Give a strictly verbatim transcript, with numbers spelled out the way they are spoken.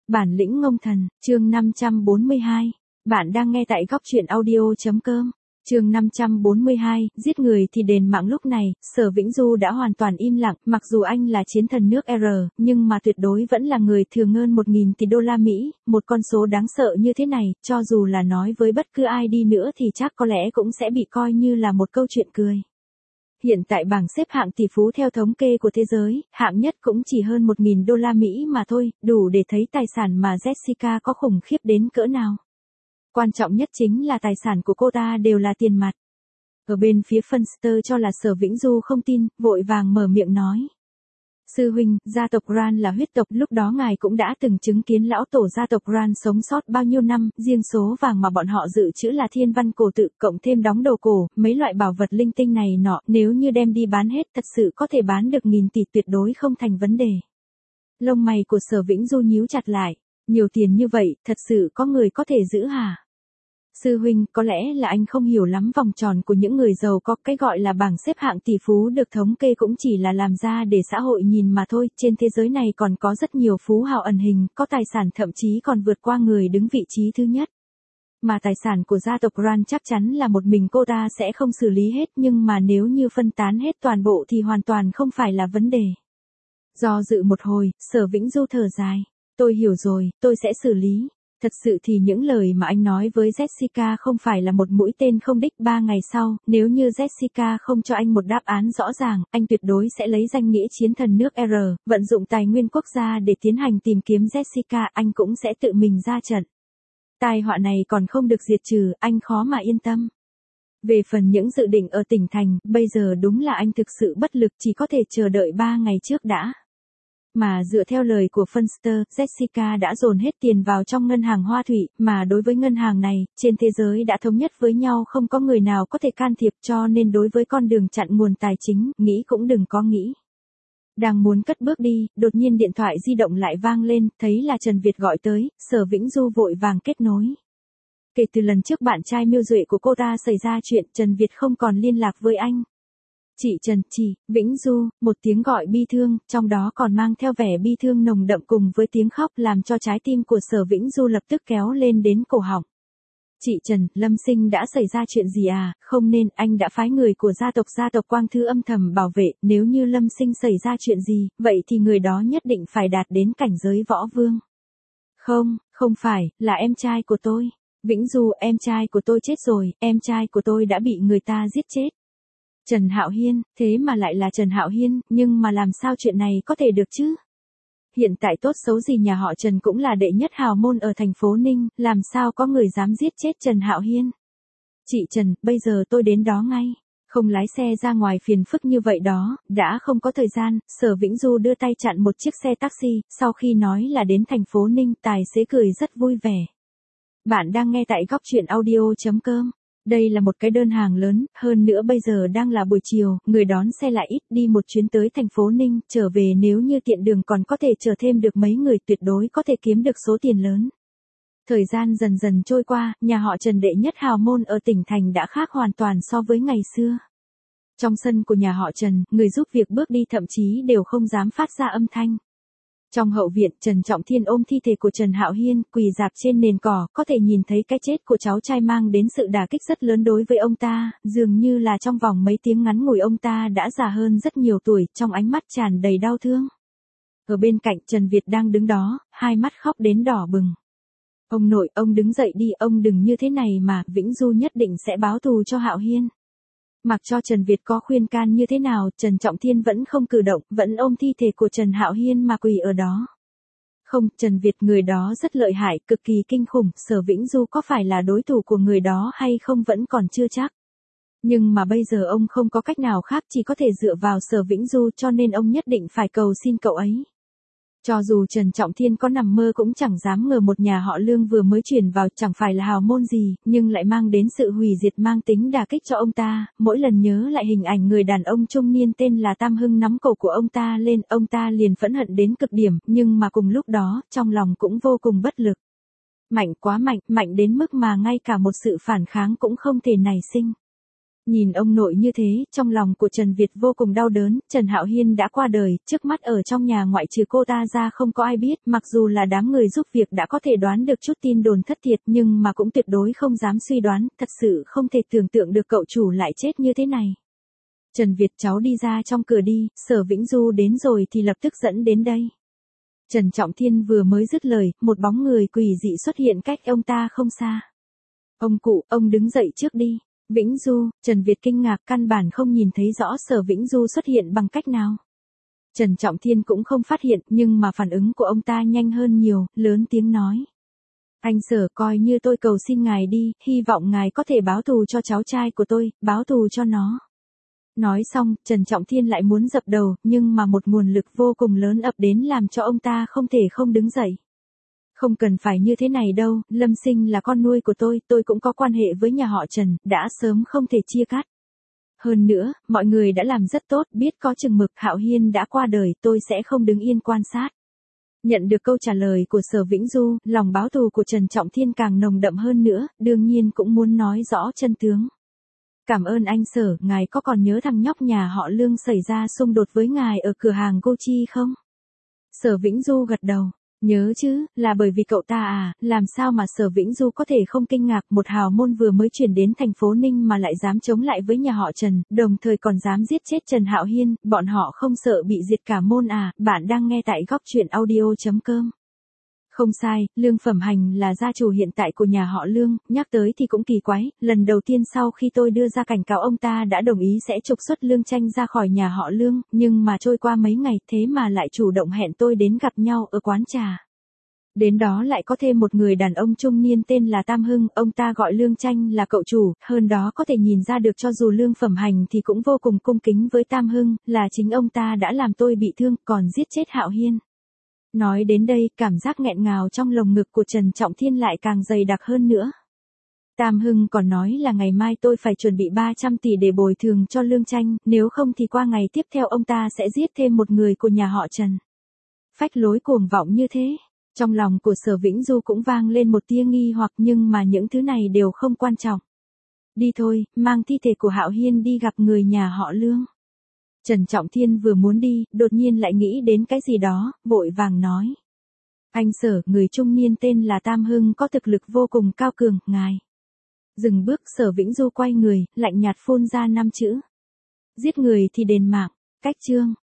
Bản lĩnh ngông thần, chương năm trăm bốn mươi hai. Bạn đang nghe tại góc truyện audio.com. Chương năm trăm bốn mươi hai, giết người thì đền mạng. Lúc này, Sở Vĩnh Du đã hoàn toàn im lặng, mặc dù anh là chiến thần nước R, nhưng mà tuyệt đối vẫn là người thừa ngơn một nghìn tỷ đô la Mỹ, một con số đáng sợ như thế này, cho dù là nói với bất cứ ai đi nữa thì chắc có lẽ cũng sẽ bị coi như là một câu chuyện cười. Hiện tại bảng xếp hạng tỷ phú theo thống kê của thế giới, hạng nhất cũng chỉ hơn một nghìn đô la Mỹ mà thôi, đủ để thấy tài sản mà Jessica có khủng khiếp đến cỡ nào. Quan trọng nhất chính là tài sản của cô ta đều là tiền mặt. Ở bên phía Funster cho là Sở Vĩnh Du không tin, vội vàng mở miệng nói. Sư huynh, gia tộc Ran là huyết tộc, lúc đó ngài cũng đã từng chứng kiến lão tổ gia tộc Ran sống sót bao nhiêu năm, riêng số vàng mà bọn họ dự trữ là thiên văn cổ tự, cộng thêm đóng đồ cổ, mấy loại bảo vật linh tinh này nọ, nếu như đem đi bán hết thật sự có thể bán được nghìn tỷ, tuyệt đối không thành vấn đề. Lông mày của Sở Vĩnh Du nhíu chặt lại, nhiều tiền như vậy, thật sự có người có thể giữ hả? Sư huynh, có lẽ là anh không hiểu lắm vòng tròn của những người giàu có, cái gọi là bảng xếp hạng tỷ phú được thống kê cũng chỉ là làm ra để xã hội nhìn mà thôi, trên thế giới này còn có rất nhiều phú hào ẩn hình, có tài sản thậm chí còn vượt qua người đứng vị trí thứ nhất. Mà tài sản của gia tộc Ran chắc chắn là một mình cô ta sẽ không xử lý hết, nhưng mà nếu như phân tán hết toàn bộ thì hoàn toàn không phải là vấn đề. Do dự một hồi, Sở Vĩnh Du thở dài, tôi hiểu rồi, tôi sẽ xử lý. Thật sự thì những lời mà anh nói với Jessica không phải là một mũi tên không đích. Ba ngày sau, nếu như Jessica không cho anh một đáp án rõ ràng, anh tuyệt đối sẽ lấy danh nghĩa chiến thần nước R, vận dụng tài nguyên quốc gia để tiến hành tìm kiếm Jessica, anh cũng sẽ tự mình ra trận. Tai họa này còn không được diệt trừ, anh khó mà yên tâm. Về phần những dự định ở tỉnh thành, bây giờ đúng là anh thực sự bất lực, chỉ có thể chờ đợi ba ngày trước đã. Mà dựa theo lời của Funster, Jessica đã dồn hết tiền vào trong ngân hàng Hoa Thủy, mà đối với ngân hàng này, trên thế giới đã thống nhất với nhau không có người nào có thể can thiệp, cho nên đối với con đường chặn nguồn tài chính, nghĩ cũng đừng có nghĩ. Đang muốn cất bước đi, đột nhiên điện thoại di động lại vang lên, thấy là Trần Việt gọi tới, Sở Vĩnh Du vội vàng kết nối. Kể từ lần trước bạn trai Miêu Duệ của cô ta xảy ra chuyện, Trần Việt không còn liên lạc với anh. Chị Trần, chị, Vĩnh Du, một tiếng gọi bi thương, trong đó còn mang theo vẻ bi thương nồng đậm cùng với tiếng khóc làm cho trái tim của Sở Vĩnh Du lập tức kéo lên đến cổ họng. Chị Trần, Lâm Sinh đã xảy ra chuyện gì à? Không nên, anh đã phái người của gia tộc gia tộc Quang Thư âm thầm bảo vệ, nếu như Lâm Sinh xảy ra chuyện gì, vậy thì người đó nhất định phải đạt đến cảnh giới võ vương. Không, không phải, là em trai của tôi. Vĩnh Du, em trai của tôi chết rồi, em trai của tôi đã bị người ta giết chết. Trần Hạo Hiên, thế mà lại là Trần Hạo Hiên, nhưng mà làm sao chuyện này có thể được chứ? Hiện tại tốt xấu gì nhà họ Trần cũng là đệ nhất hào môn ở thành phố Ninh, làm sao có người dám giết chết Trần Hạo Hiên? Chị Trần, bây giờ tôi đến đó ngay. Không lái xe ra ngoài phiền phức như vậy đó, đã không có thời gian. Sở Vĩnh Du đưa tay chặn một chiếc xe taxi, sau khi nói là đến thành phố Ninh, tài xế cười rất vui vẻ. Bạn đang nghe tại góc truyện audio.com. Đây là một cái đơn hàng lớn, hơn nữa bây giờ đang là buổi chiều, người đón xe lại ít, đi một chuyến tới thành phố Ninh, trở về nếu như tiện đường còn có thể chở thêm được mấy người, tuyệt đối có thể kiếm được số tiền lớn. Thời gian dần dần trôi qua, nhà họ Trần đệ nhất hào môn ở tỉnh thành đã khác hoàn toàn so với ngày xưa. Trong sân của nhà họ Trần, người giúp việc bước đi thậm chí đều không dám phát ra âm thanh. Trong hậu viện, Trần Trọng Thiên ôm thi thể của Trần Hạo Hiên, quỳ rạp trên nền cỏ, có thể nhìn thấy cái chết của cháu trai mang đến sự đả kích rất lớn đối với ông ta, dường như là trong vòng mấy tiếng ngắn ngủi ông ta đã già hơn rất nhiều tuổi, trong ánh mắt tràn đầy đau thương. Ở bên cạnh Trần Việt đang đứng đó, hai mắt khóc đến đỏ bừng. Ông nội, ông đứng dậy đi, ông đừng như thế này mà, Vĩnh Du nhất định sẽ báo thù cho Hạo Hiên. Mặc cho Trần Việt có khuyên can như thế nào, Trần Trọng Thiên vẫn không cử động, vẫn ôm thi thể của Trần Hạo Hiên mà quỳ ở đó. Không, Trần Việt, người đó rất lợi hại, cực kỳ kinh khủng, Sở Vĩnh Du có phải là đối thủ của người đó hay không vẫn còn chưa chắc. Nhưng mà bây giờ ông không có cách nào khác, chỉ có thể dựa vào Sở Vĩnh Du, cho nên ông nhất định phải cầu xin cậu ấy. Cho dù Trần Trọng Thiên có nằm mơ cũng chẳng dám ngờ một nhà họ Lương vừa mới chuyển vào chẳng phải là hào môn gì, nhưng lại mang đến sự hủy diệt mang tính đả kích cho ông ta. Mỗi lần nhớ lại hình ảnh người đàn ông trung niên tên là Tam Hưng nắm cổ của ông ta lên, ông ta liền phẫn hận đến cực điểm, nhưng mà cùng lúc đó, trong lòng cũng vô cùng bất lực. Mạnh quá mạnh, mạnh đến mức mà ngay cả một sự phản kháng cũng không thể nảy sinh. Nhìn ông nội như thế, trong lòng của Trần Việt vô cùng đau đớn, Trần Hạo Hiên đã qua đời, trước mắt ở trong nhà ngoại trừ cô ta ra không có ai biết, mặc dù là đám người giúp việc đã có thể đoán được chút tin đồn thất thiệt nhưng mà cũng tuyệt đối không dám suy đoán, thật sự không thể tưởng tượng được cậu chủ lại chết như thế này. Trần Việt cháu đi ra trong cửa đi, Sở Vĩnh Du đến rồi thì lập tức dẫn đến đây. Trần Trọng Thiên vừa mới dứt lời, một bóng người quỷ dị xuất hiện cách ông ta không xa. Ông cụ, ông đứng dậy trước đi. Vĩnh Du, Trần Việt kinh ngạc căn bản không nhìn thấy rõ Sở Vĩnh Du xuất hiện bằng cách nào. Trần Trọng Thiên cũng không phát hiện nhưng mà phản ứng của ông ta nhanh hơn nhiều, lớn tiếng nói. Anh Sở, coi như tôi cầu xin ngài đi, hy vọng ngài có thể báo thù cho cháu trai của tôi, báo thù cho nó. Nói xong, Trần Trọng Thiên lại muốn dập đầu, nhưng mà một nguồn lực vô cùng lớn ập đến làm cho ông ta không thể không đứng dậy. Không cần phải như thế này đâu, Lâm Sinh là con nuôi của tôi, tôi cũng có quan hệ với nhà họ Trần, đã sớm không thể chia cắt. Hơn nữa, mọi người đã làm rất tốt, biết có chừng mực, Hạo Hiên đã qua đời, tôi sẽ không đứng yên quan sát. Nhận được câu trả lời của Sở Vĩnh Du, lòng báo thù của Trần Trọng Thiên càng nồng đậm hơn nữa, đương nhiên cũng muốn nói rõ chân tướng. Cảm ơn anh Sở, ngài có còn nhớ thằng nhóc nhà họ Lương xảy ra xung đột với ngài ở cửa hàng Gucci không? Sở Vĩnh Du gật đầu. Nhớ chứ, là bởi vì cậu ta à, làm sao mà Sở Vĩnh Du có thể không kinh ngạc, một hào môn vừa mới chuyển đến thành phố Ninh mà lại dám chống lại với nhà họ Trần, đồng thời còn dám giết chết Trần Hạo Hiên, bọn họ không sợ bị diệt cả môn à, bạn đang nghe tại góc truyện audio chấm com. Không sai, Lương Phẩm Hành là gia chủ hiện tại của nhà họ Lương, nhắc tới thì cũng kỳ quái, lần đầu tiên sau khi tôi đưa ra cảnh cáo ông ta đã đồng ý sẽ trục xuất Lương Tranh ra khỏi nhà họ Lương, nhưng mà trôi qua mấy ngày thế mà lại chủ động hẹn tôi đến gặp nhau ở quán trà. Đến đó lại có thêm một người đàn ông trung niên tên là Tam Hưng, ông ta gọi Lương Tranh là cậu chủ, hơn đó có thể nhìn ra được cho dù Lương Phẩm Hành thì cũng vô cùng cung kính với Tam Hưng, là chính ông ta đã làm tôi bị thương, còn giết chết Hạo Hiên. Nói đến đây, cảm giác nghẹn ngào trong lồng ngực của Trần Trọng Thiên lại càng dày đặc hơn nữa. Tam Hưng còn nói là ngày mai tôi phải chuẩn bị ba trăm tỷ để bồi thường cho Lương Tranh, nếu không thì qua ngày tiếp theo ông ta sẽ giết thêm một người của nhà họ Trần. Phách lối cuồng vọng như thế, trong lòng của Sở Vĩnh Du cũng vang lên một tia nghi hoặc nhưng mà những thứ này đều không quan trọng. Đi thôi, mang thi thể của Hạo Hiên đi gặp người nhà họ Lương. Trần Trọng Thiên vừa muốn đi, đột nhiên lại nghĩ đến cái gì đó, vội vàng nói. Anh Sở, người trung niên tên là Tam Hưng có thực lực vô cùng cao cường, ngài. Dừng bước, Sở Vĩnh Du quay người, lạnh nhạt phun ra năm chữ. Giết người thì đền mạng, cách chương.